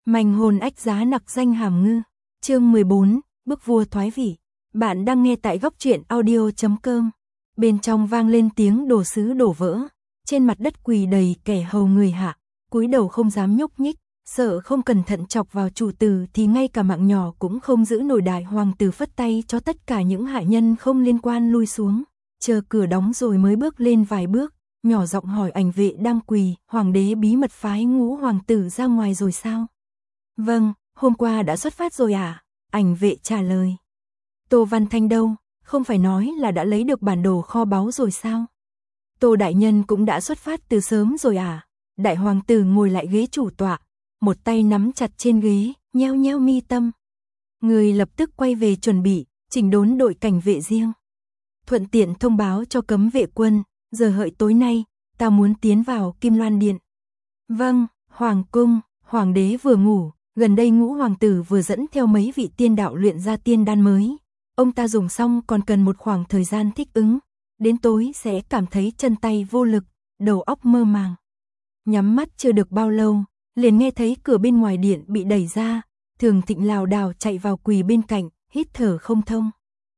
Manh hồn ách giá nặc danh hàm ngư. Chương 14, bức vua thoái vị. Bạn đang nghe tại góc truyện audio.com. Bên trong vang lên tiếng đồ sứ đổ vỡ. Trên mặt đất quỳ đầy kẻ hầu người hạ, cúi đầu không dám nhúc nhích, sợ không cẩn thận chọc vào chủ tử thì ngay cả mạng nhỏ cũng không giữ nổi. Đại hoàng tử phất tay cho tất cả những hạ nhân không liên quan lui xuống, chờ cửa đóng rồi mới bước lên vài bước, nhỏ giọng hỏi ảnh vệ đang quỳ, hoàng đế bí mật phái Ngũ hoàng tử ra ngoài rồi sao? Vâng, hôm qua đã xuất phát rồi à? Ảnh vệ trả lời. Tô Văn Thanh đâu, không phải nói là đã lấy được bản đồ kho báu rồi sao? Tô đại nhân cũng đã xuất phát từ sớm rồi à? Đại hoàng tử ngồi lại ghế chủ tọa, một tay nắm chặt trên ghế, nheo nheo mi tâm. Người lập tức quay về chuẩn bị, chỉnh đốn đội cảnh vệ riêng. Thuận tiện thông báo cho cấm vệ quân, giờ hợi tối nay, ta muốn tiến vào Kim Loan Điện. Vâng, hoàng cung, hoàng đế vừa ngủ, gần đây Ngũ hoàng tử vừa dẫn theo mấy vị tiên đạo luyện ra tiên đan mới. Ông ta dùng xong còn cần một khoảng thời gian thích ứng, đến tối sẽ cảm thấy chân tay vô lực, đầu óc mơ màng. Nhắm mắt chưa được bao lâu, liền nghe thấy cửa bên ngoài điện bị đẩy ra, Thường Thịnh lảo đảo chạy vào quỳ bên cạnh, hít thở không thông.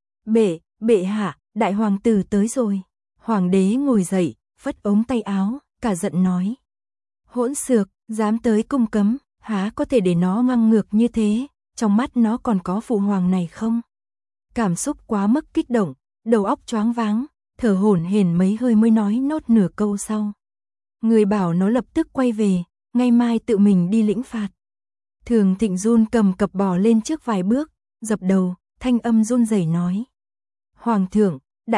Bệ hạ, đại hoàng tử tới rồi. Hoàng đế ngồi dậy, phất ống tay áo, cả giận nói. Hỗn xược, dám tới cung cấm, há có thể để nó ngang ngược như thế, trong mắt nó còn có phụ hoàng này không? Cảm xúc quá mức kích động, đầu óc choáng váng, thở hổn hển mấy hơi mới nói nốt nửa câu sau. Người bảo nó lập tức quay về, ngày mai tự mình đi lĩnh phạt. Thường Thịnh run cầm cập bò lên trước vài bước, dập đầu, thanh âm run rẩy nói. Hoàng thượng,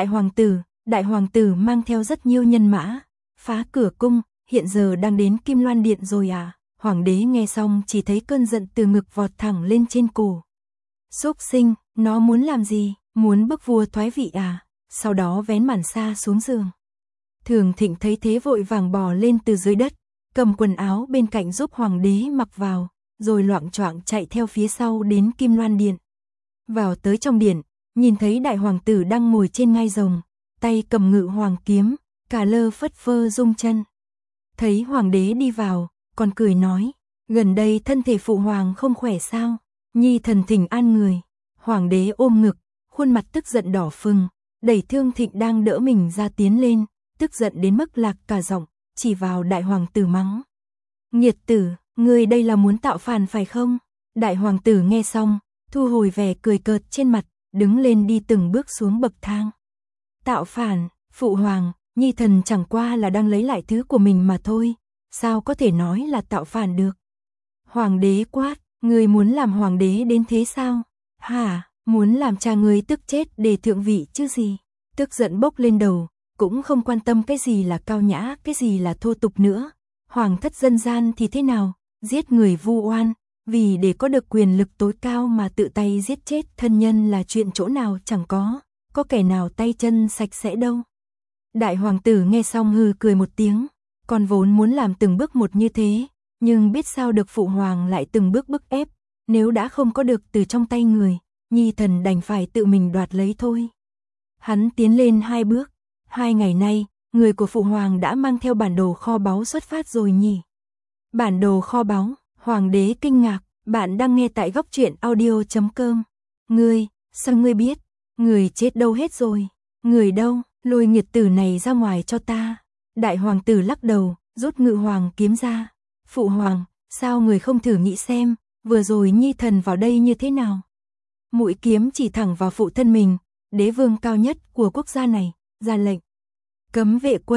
đại hoàng tử mang theo rất nhiều nhân mã, phá cửa cung, hiện giờ đang đến Kim Loan Điện rồi à? Hoàng đế nghe xong chỉ thấy cơn giận từ ngực vọt thẳng lên trên cổ. Xúc sinh, nó muốn làm gì? Muốn bức vua thoái vị à? Sau đó vén màn sa xuống giường. Thường Thịnh thấy thế vội vàng bò lên từ dưới đất, cầm quần áo bên cạnh giúp hoàng đế mặc vào, rồi loạng choạng chạy theo phía sau đến Kim Loan Điện. Vào tới trong điện, nhìn thấy đại hoàng tử đang ngồi trên ngai rồng, tay cầm ngự hoàng kiếm, cả lơ phất phơ rung chân. Thấy hoàng đế đi vào, còn cười nói, gần đây thân thể phụ hoàng không khỏe sao? Nhi thần thỉnh an người. Hoàng đế ôm ngực, khuôn mặt tức giận đỏ phừng, đẩy Thương Thịnh đang đỡ mình ra tiến lên, tức giận đến mức lạc cả giọng, chỉ vào đại hoàng tử mắng. Nghiệt tử, ngươi đây là muốn tạo phản phải không? Đại hoàng tử nghe xong, thu hồi vẻ cười cợt trên mặt, đứng lên đi từng bước xuống bậc thang. Tạo phản, phụ hoàng, nhi thần chẳng qua là đang lấy lại thứ của mình mà thôi, sao có thể nói là tạo phản được? Hoàng đế quát, ngươi muốn làm hoàng đế đến thế sao? Hả, muốn làm cha ngươi tức chết để thượng vị chứ gì? Tức giận bốc lên đầu, cũng không quan tâm cái gì là cao nhã, cái gì là thô tục nữa. Hoàng thất dân gian thì thế nào? Giết người vu oan, vì để có được quyền lực tối cao mà tự tay giết chết thân nhân là chuyện chỗ nào chẳng có kẻ nào tay chân sạch sẽ đâu. Đại hoàng tử nghe xong hừ cười một tiếng, con vốn muốn làm từng bước một như thế, nhưng biết sao được phụ hoàng lại từng bước bức ép, nếu đã không có được từ trong tay người, nhi thần đành phải tự mình đoạt lấy thôi. Hắn tiến lên 2 bước, 2 ngày nay, người của phụ hoàng đã mang theo bản đồ kho báu xuất phát rồi nhỉ? Bản đồ kho báu, hoàng đế kinh ngạc, bạn đang nghe tại góc truyện audio.com. Ngươi, sao ngươi biết? Người chết đâu hết rồi? Người đâu? Lôi nghiệt tử này ra ngoài cho ta. Đại hoàng tử lắc đầu, rút ngự hoàng kiếm ra. Phụ hoàng, sao người không thử nghĩ xem, vừa rồi nhi thần vào đây như thế nào? Mũi kiếm chỉ thẳng vào phụ thân mình, đế vương cao nhất của quốc gia này, ra lệnh. Cấm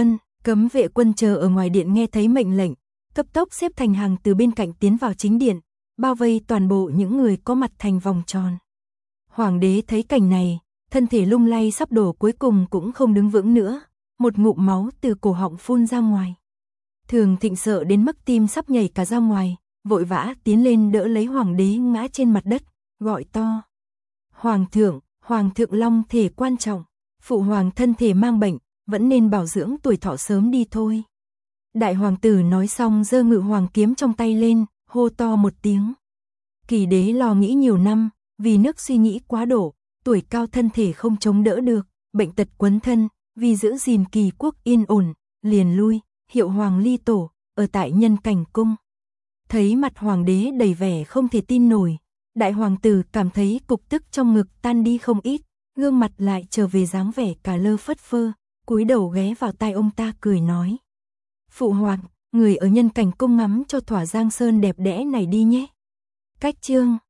vệ quân chờ ở ngoài điện nghe thấy mệnh lệnh, cấp tốc xếp thành hàng từ bên cạnh tiến vào chính điện, bao vây toàn bộ những người có mặt thành vòng tròn. Hoàng đế thấy cảnh này, thân thể lung lay sắp đổ cuối cùng cũng không đứng vững nữa, một ngụm máu từ cổ họng phun ra ngoài. Thường Thịnh sợ đến mức tim sắp nhảy cả ra ngoài, vội vã tiến lên đỡ lấy hoàng đế ngã trên mặt đất, gọi to. Hoàng thượng long thể quan trọng, phụ hoàng thân thể mang bệnh, vẫn nên bảo dưỡng tuổi thọ sớm đi thôi. Đại hoàng tử nói xong giơ ngự hoàng kiếm trong tay lên, hô to một tiếng. Kỳ đế lo nghĩ nhiều năm, vì nước suy nghĩ quá độ, tuổi cao thân thể không chống đỡ được, bệnh tật quấn thân, vì giữ gìn kỳ quốc yên ổn, liền lui, hiệu hoàng ly tổ, ở tại Nhân Cảnh cung. Thấy mặt hoàng đế đầy vẻ không thể tin nổi, đại hoàng tử cảm thấy cục tức trong ngực tan đi không ít, gương mặt lại trở về dáng vẻ cả lơ phất phơ, cúi đầu ghé vào tai ông ta cười nói. Phụ hoàng, người ở nhân cảnh cung ngắm cho thỏa giang sơn đẹp đẽ này đi nhé. Cách chương